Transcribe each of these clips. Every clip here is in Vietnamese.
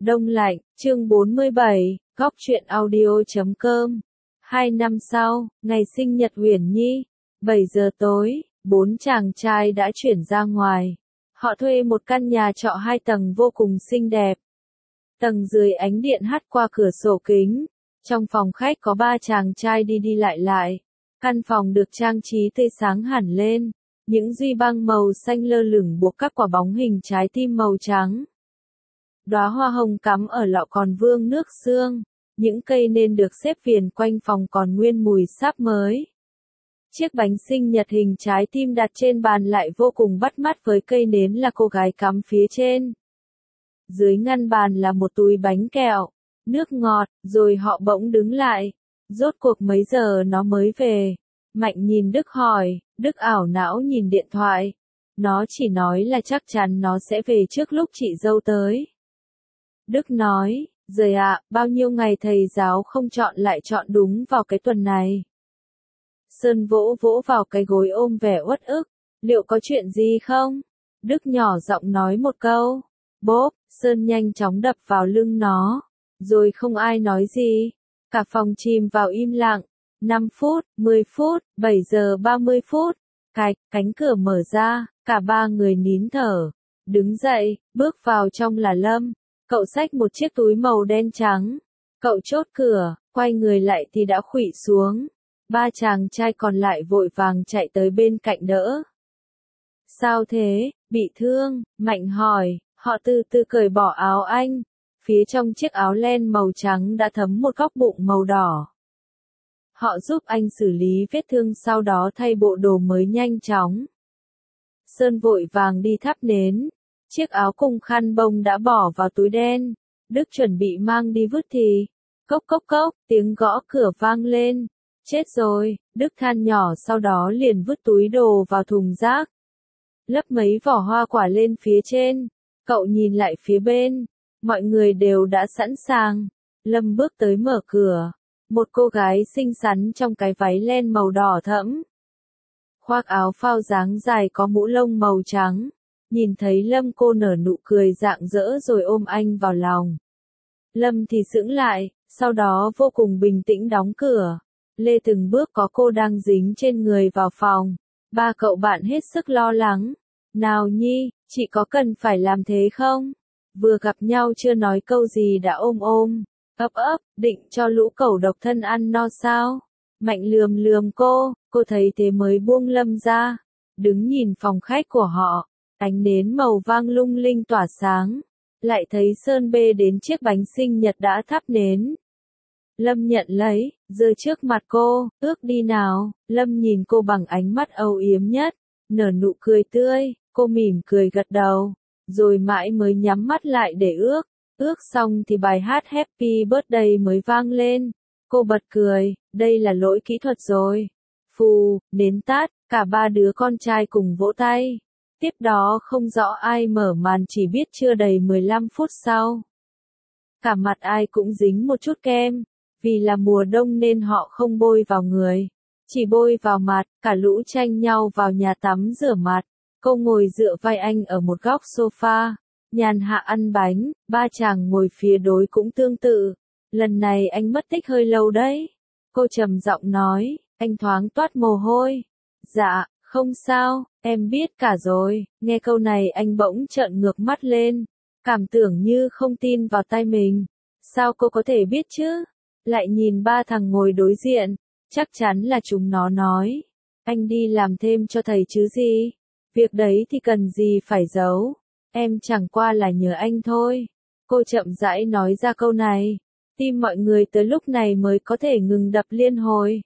Đông lạnh, chương 47, góc truyện audio.com. 2 năm sau, ngày sinh nhật Uyển Nhi, 7 giờ tối, 4 chàng trai đã chuyển ra ngoài. Họ thuê một căn nhà trọ 2 tầng vô cùng xinh đẹp. Tầng dưới ánh điện hắt qua cửa sổ kính. Trong phòng khách có 3 chàng trai đi đi lại lại. Căn phòng được trang trí tươi sáng hẳn lên. Những duy băng màu xanh lơ lửng buộc các quả bóng hình trái tim màu trắng. Đóa hoa hồng cắm ở lọ còn vương nước sương. Những cây nến được xếp viền quanh phòng còn nguyên mùi sáp mới. Chiếc bánh sinh nhật hình trái tim đặt trên bàn lại vô cùng bắt mắt với cây nến là cô gái cắm phía trên. Dưới ngăn bàn là một túi bánh kẹo, nước ngọt, rồi họ bỗng đứng lại. Rốt cuộc mấy giờ nó mới về? Mạnh nhìn Đức hỏi, Đức ảo não nhìn điện thoại. Nó chỉ nói là chắc chắn nó sẽ về trước lúc chị dâu tới. Đức nói, rồi ạ, bao nhiêu ngày thầy giáo không chọn lại chọn đúng vào cái tuần này. Sơn vỗ vỗ vào cái gối ôm vẻ uất ức, liệu có chuyện gì không? Đức nhỏ giọng nói một câu, bốp, Sơn nhanh chóng đập vào lưng nó, rồi không ai nói gì. Cả phòng chìm vào im lặng, 5 phút, 10 phút, 7 giờ 30 phút, cánh cửa mở ra, cả 3 người nín thở, đứng dậy, bước vào trong là Lâm. Cậu xách một chiếc túi màu đen trắng. Cậu chốt cửa, quay người lại thì đã khuỵu xuống. 3 chàng trai còn lại vội vàng chạy tới bên cạnh đỡ. Sao thế, bị thương? Mạnh hỏi, họ từ từ cởi bỏ áo anh. Phía trong chiếc áo len màu trắng đã thấm một góc bụng màu đỏ. Họ giúp anh xử lý vết thương sau đó thay bộ đồ mới nhanh chóng. Sơn vội vàng đi thắp nến. Chiếc áo cùng khăn bông đã bỏ vào túi đen. Đức chuẩn bị mang đi vứt thì, cốc cốc cốc, tiếng gõ cửa vang lên. Chết rồi, Đức than nhỏ sau đó liền vứt túi đồ vào thùng rác. Lấp mấy vỏ hoa quả lên phía trên. Cậu nhìn lại phía bên. Mọi người đều đã sẵn sàng. Lâm bước tới mở cửa. Một cô gái xinh xắn trong cái váy len màu đỏ thẫm. Khoác áo phao dáng dài có mũ lông màu trắng. Nhìn thấy Lâm cô nở nụ cười rạng rỡ rồi ôm anh vào lòng. Lâm thì sững lại, sau đó vô cùng bình tĩnh đóng cửa. Lê từng bước có cô đang dính trên người vào phòng. 3 cậu bạn hết sức lo lắng. Nào Nhi, chị có cần phải làm thế không? Vừa gặp nhau chưa nói câu gì đã ôm, ấp, định cho lũ cẩu độc thân ăn no sao? Mạnh lườm cô thấy thế mới buông Lâm ra. Đứng nhìn phòng khách của họ. Ánh nến màu vang lung linh tỏa sáng. Lại thấy Sơn bê đến chiếc bánh sinh nhật đã thắp nến. Lâm nhận lấy, giơ trước mặt cô, ước đi nào. Lâm nhìn cô bằng ánh mắt âu yếm nhất, nở nụ cười tươi, cô mỉm cười gật đầu, rồi mãi mới nhắm mắt lại để ước. Ước xong thì bài hát Happy Birthday mới vang lên. Cô bật cười, đây là lỗi kỹ thuật rồi. Phù, nến tắt, cả 3 đứa con trai cùng vỗ tay. Tiếp đó không rõ ai mở màn chỉ biết chưa đầy 15 phút sau. Cả mặt ai cũng dính một chút kem. Vì là mùa đông nên họ không bôi vào người. Chỉ bôi vào mặt, cả lũ tranh nhau vào nhà tắm rửa mặt. Cô ngồi dựa vai anh ở một góc sofa. Nhàn hạ ăn bánh, 3 chàng ngồi phía đối cũng tương tự. Lần này anh mất tích hơi lâu đấy. Cô trầm giọng nói, anh thoáng toát mồ hôi. Dạ, không sao, em biết cả rồi. Nghe câu này anh bỗng trợn ngược mắt lên. Cảm tưởng như không tin vào tai mình. Sao cô có thể biết chứ? Lại nhìn 3 thằng ngồi đối diện. Chắc chắn là chúng nó nói. Anh đi làm thêm cho thầy chứ gì. Việc đấy thì cần gì phải giấu. Em chẳng qua là nhờ anh thôi. Cô chậm rãi nói ra câu này. Tim mọi người tới lúc này mới có thể ngừng đập liên hồi.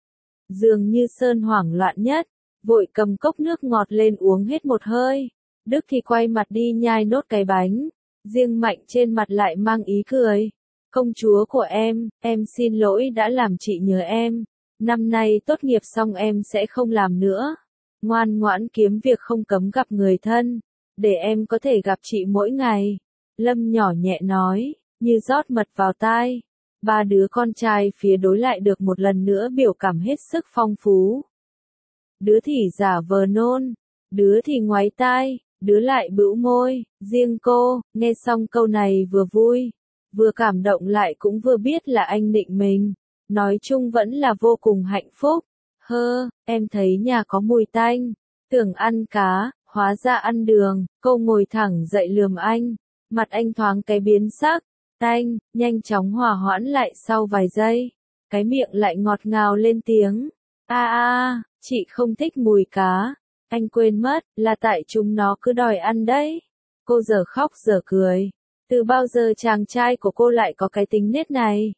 Dường như Sơn hoảng loạn nhất. Vội cầm cốc nước ngọt lên uống hết một hơi. Đức thì quay mặt đi nhai nốt cái bánh. Riêng Mạnh trên mặt lại mang ý cười. Công chúa của em xin lỗi đã làm chị nhớ em. Năm nay tốt nghiệp xong em sẽ không làm nữa. Ngoan ngoãn kiếm việc không cấm gặp người thân. Để em có thể gặp chị mỗi ngày. Lâm nhỏ nhẹ nói, như rót mật vào tai. 3 đứa con trai phía đối lại được một lần nữa biểu cảm hết sức phong phú. Đứa thì giả vờ nôn. Đứa thì ngoáy tai. Đứa lại bĩu môi, riêng cô, nghe xong câu này vừa vui, vừa cảm động lại cũng vừa biết là anh nịnh mình. Nói chung vẫn là vô cùng hạnh phúc. Em thấy nhà có mùi tanh, tưởng ăn cá, hóa ra ăn đường, cô ngồi thẳng dậy lườm anh, mặt anh thoáng cái biến sắc, tanh, nhanh chóng hòa hoãn lại sau vài giây, cái miệng lại ngọt ngào lên tiếng, chị không thích mùi cá, anh quên mất, là tại chúng nó cứ đòi ăn đấy. Cô giờ khóc giờ cười, từ bao giờ chàng trai của cô lại có cái tính nết này?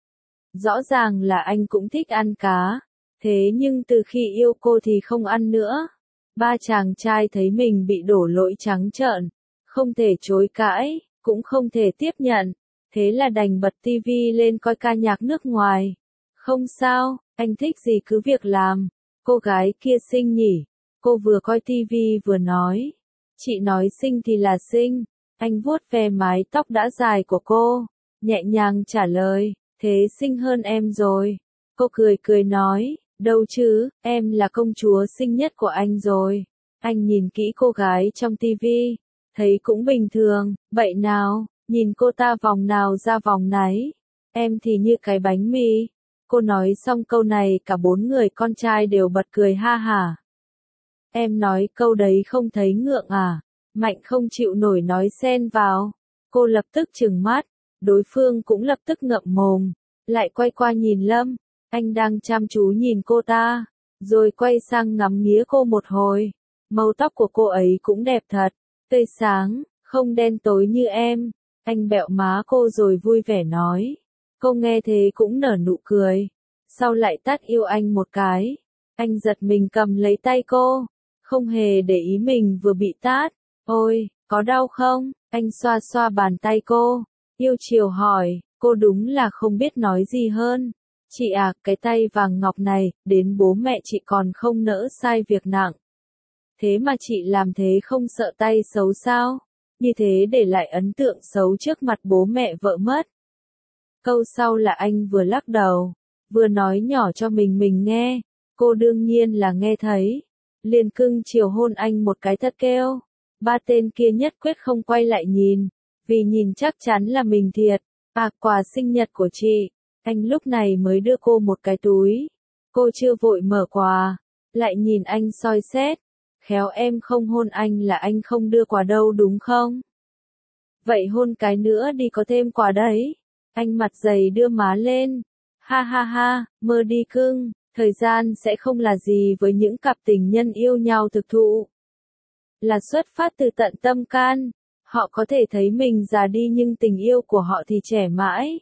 Rõ ràng là anh cũng thích ăn cá, thế nhưng từ khi yêu cô thì không ăn nữa. Ba chàng trai thấy mình bị đổ lỗi trắng trợn, không thể chối cãi, cũng không thể tiếp nhận, thế là đành bật tivi lên coi ca nhạc nước ngoài. Không sao, anh thích gì cứ việc làm, cô gái kia xinh nhỉ, cô vừa coi tivi vừa nói. Chị nói xinh thì là xinh, anh vuốt ve mái tóc đã dài của cô, nhẹ nhàng trả lời, thế xinh hơn em rồi. Cô cười cười nói, đâu chứ, em là công chúa xinh nhất của anh rồi. Anh nhìn kỹ cô gái trong tivi, thấy cũng bình thường, vậy nào, nhìn cô ta vòng nào ra vòng nấy. Em thì như cái bánh mì. Cô nói xong câu này cả 4 người con trai đều bật cười ha hả. Em nói câu đấy không thấy ngượng à? Mạnh không chịu nổi nói xen vào. Cô lập tức trừng mắt, đối phương cũng lập tức ngậm mồm, lại quay qua nhìn Lâm. Anh đang chăm chú nhìn cô ta, rồi quay sang ngắm nghía cô một hồi. Màu tóc của cô ấy cũng đẹp thật, tươi sáng, không đen tối như em. Anh bẹo má cô rồi vui vẻ nói. Cô nghe thế cũng nở nụ cười, sau lại tát yêu anh một cái. Anh giật mình cầm lấy tay cô, không hề để ý mình vừa bị tát. Ôi, có đau không? Anh xoa xoa bàn tay cô, yêu chiều hỏi, cô đúng là không biết nói gì hơn. Chị à, cái tay vàng ngọc này, đến bố mẹ chị còn không nỡ sai việc nặng. Thế mà chị làm thế không sợ tay xấu sao? Như thế để lại ấn tượng xấu trước mặt bố mẹ vợ mất. Câu sau là anh vừa lắc đầu, vừa nói nhỏ cho mình nghe. Cô đương nhiên là nghe thấy. Liền cưng chiều hôn anh một cái thật kêu. Ba tên kia nhất quyết không quay lại nhìn, vì nhìn chắc chắn là mình thiệt. Quà sinh nhật của chị. Anh lúc này mới đưa cô một cái túi. Cô chưa vội mở quà, lại nhìn anh soi xét. Khéo em không hôn anh là anh không đưa quà đâu đúng không? Vậy hôn cái nữa đi có thêm quà đấy. Anh mặt dày đưa má lên. Ha ha ha, mơ đi cưng, thời gian sẽ không là gì với những cặp tình nhân yêu nhau thực thụ. Là xuất phát từ tận tâm can. Họ có thể thấy mình già đi nhưng tình yêu của họ thì trẻ mãi.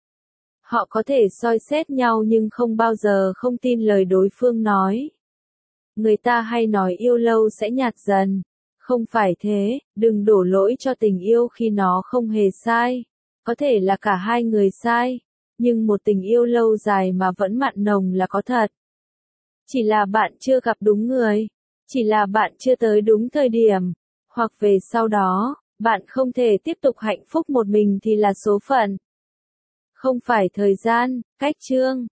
Họ có thể soi xét nhau nhưng không bao giờ không tin lời đối phương nói. Người ta hay nói yêu lâu sẽ nhạt dần. Không phải thế, đừng đổ lỗi cho tình yêu khi nó không hề sai. Có thể là cả hai người sai, nhưng một tình yêu lâu dài mà vẫn mặn nồng là có thật. Chỉ là bạn chưa gặp đúng người, chỉ là bạn chưa tới đúng thời điểm, hoặc về sau đó, bạn không thể tiếp tục hạnh phúc một mình thì là số phận. Không phải thời gian, cách chương.